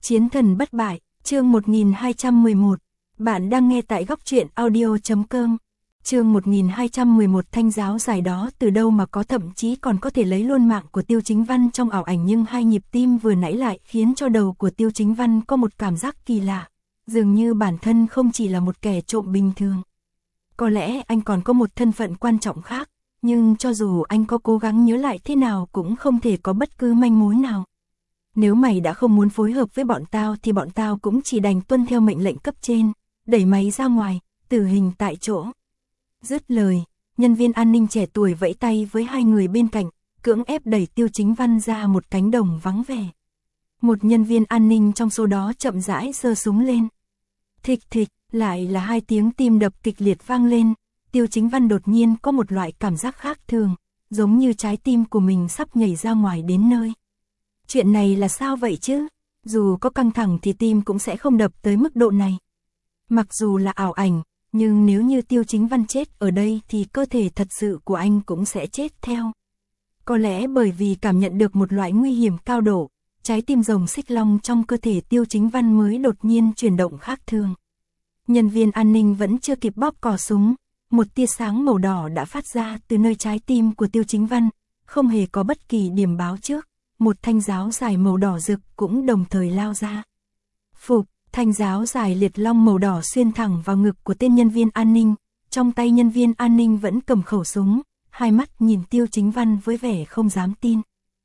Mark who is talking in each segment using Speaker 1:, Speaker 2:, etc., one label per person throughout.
Speaker 1: Chiến thần bất bại, chương 1211. Bạn đang nghe tại góc truyện audio.com. Chương 1211 thanh giáo dài đó từ đâu mà có, thậm chí còn có thể lấy luôn mạng của Tiêu Chính Văn trong ảo ảnh, nhưng hai nhịp tim vừa nãy lại khiến cho đầu của Tiêu Chính Văn có một cảm giác kỳ lạ, dường như bản thân không chỉ là một kẻ trộm bình thường. Có lẽ anh còn có một thân phận quan trọng khác, nhưng cho dù anh có cố gắng nhớ lại thế nào cũng không thể có bất cứ manh mối nào. Nếu mày đã không muốn phối hợp với bọn tao thì bọn tao cũng chỉ đành tuân theo mệnh lệnh cấp trên, đẩy mày ra ngoài, tử hình tại chỗ. Dứt lời, nhân viên an ninh trẻ tuổi vẫy tay với hai người bên cạnh, cưỡng ép đẩy Tiêu Chính Văn ra một cánh đồng vắng vẻ. Một nhân viên an ninh trong số đó chậm rãi giơ súng lên. Thịch thịch, lại là hai tiếng tim đập kịch liệt vang lên. Tiêu Chính Văn đột nhiên có một loại cảm giác khác thường, giống như trái tim của mình sắp nhảy ra ngoài đến nơi. Chuyện này là sao vậy chứ? Dù có căng thẳng thì tim cũng sẽ không đập tới mức độ này. Mặc dù là ảo ảnh, nhưng nếu như Tiêu Chính Văn chết ở đây thì cơ thể thật sự của anh cũng sẽ chết theo. Có lẽ bởi vì cảm nhận được một loại nguy hiểm cao độ, trái tim rồng xích long trong cơ thể Tiêu Chính Văn mới đột nhiên chuyển động khác thường. Nhân viên an ninh vẫn chưa kịp bóp cò súng, một tia sáng màu đỏ đã phát ra từ nơi trái tim của Tiêu Chính Văn, không hề có bất kỳ điểm báo trước. Một thanh giáo dài màu đỏ rực cũng đồng thời lao ra. Phục, thanh giáo dài liệt long màu đỏ xuyên thẳng vào ngực của tên nhân viên an ninh, trong tay nhân viên an ninh vẫn cầm khẩu súng, hai mắt nhìn Tiêu Chính Văn với vẻ không dám tin.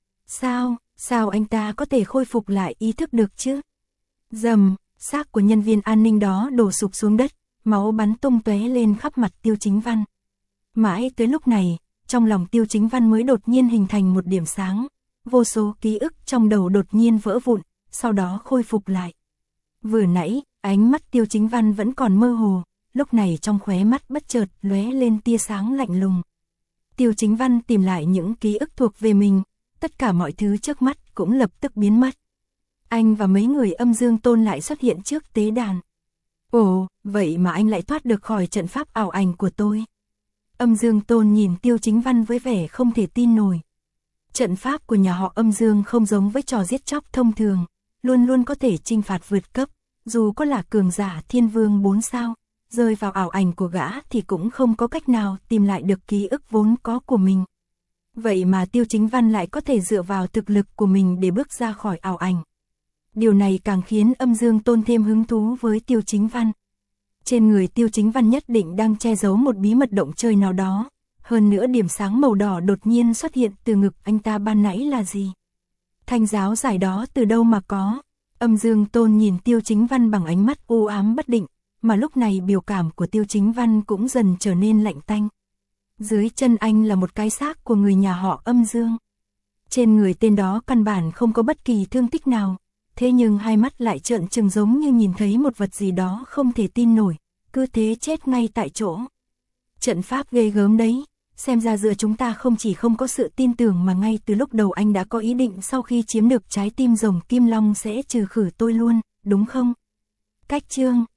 Speaker 1: Sao anh ta có thể khôi phục lại ý thức được chứ? Rầm, xác của nhân viên an ninh đó đổ sụp xuống đất, máu bắn tung tóe lên khắp mặt Tiêu Chính Văn. Mãi tới lúc này, trong lòng Tiêu Chính Văn mới đột nhiên hình thành một điểm sáng. Vô số ký ức trong đầu đột nhiên vỡ vụn, sau đó khôi phục lại. Vừa nãy, ánh mắt Tiêu Chính Văn vẫn còn mơ hồ, lúc này trong khóe mắt bất chợt lóe lên tia sáng lạnh lùng. Tiêu Chính Văn tìm lại những ký ức thuộc về mình, tất cả mọi thứ trước mắt cũng lập tức biến mất. Anh và mấy người Âm Dương Tôn lại xuất hiện trước tế đàn. Ồ, vậy mà anh lại thoát được khỏi trận pháp ảo ảnh của tôi. Âm Dương Tôn nhìn Tiêu Chính Văn với vẻ không thể tin nổi. Trận pháp của nhà họ Âm Dương không giống với trò giết chóc thông thường, luôn luôn có thể chinh phạt vượt cấp, dù có là cường giả thiên vương 4 sao, rơi vào ảo ảnh của gã thì cũng không có cách nào tìm lại được ký ức vốn có của mình. Vậy mà Tiêu Chính Văn lại có thể dựa vào thực lực của mình để bước ra khỏi ảo ảnh. Điều này càng khiến Âm Dương Tôn thêm hứng thú với Tiêu Chính Văn. Trên người Tiêu Chính Văn nhất định đang che giấu một bí mật động trời nào đó. Hơn nữa điểm sáng màu đỏ đột nhiên xuất hiện từ ngực anh ta ban nãy là gì? Thanh giáo dài đó từ đâu mà có? Âm Dương Tôn nhìn Tiêu Chính Văn bằng ánh mắt u ám bất định, mà lúc này biểu cảm của Tiêu Chính Văn cũng dần trở nên lạnh tanh. Dưới chân anh là một cái xác của người nhà họ Âm Dương. Trên người tên đó căn bản không có bất kỳ thương tích nào, thế nhưng hai mắt lại trợn trừng giống như nhìn thấy một vật gì đó không thể tin nổi, cứ thế chết ngay tại chỗ. Trận pháp ghê gớm đấy. Xem ra giữa chúng ta không chỉ không có sự tin tưởng mà ngay từ lúc đầu anh đã có ý định sau khi chiếm được trái tim rồng Kim Long sẽ trừ khử tôi luôn, đúng không? Cách chương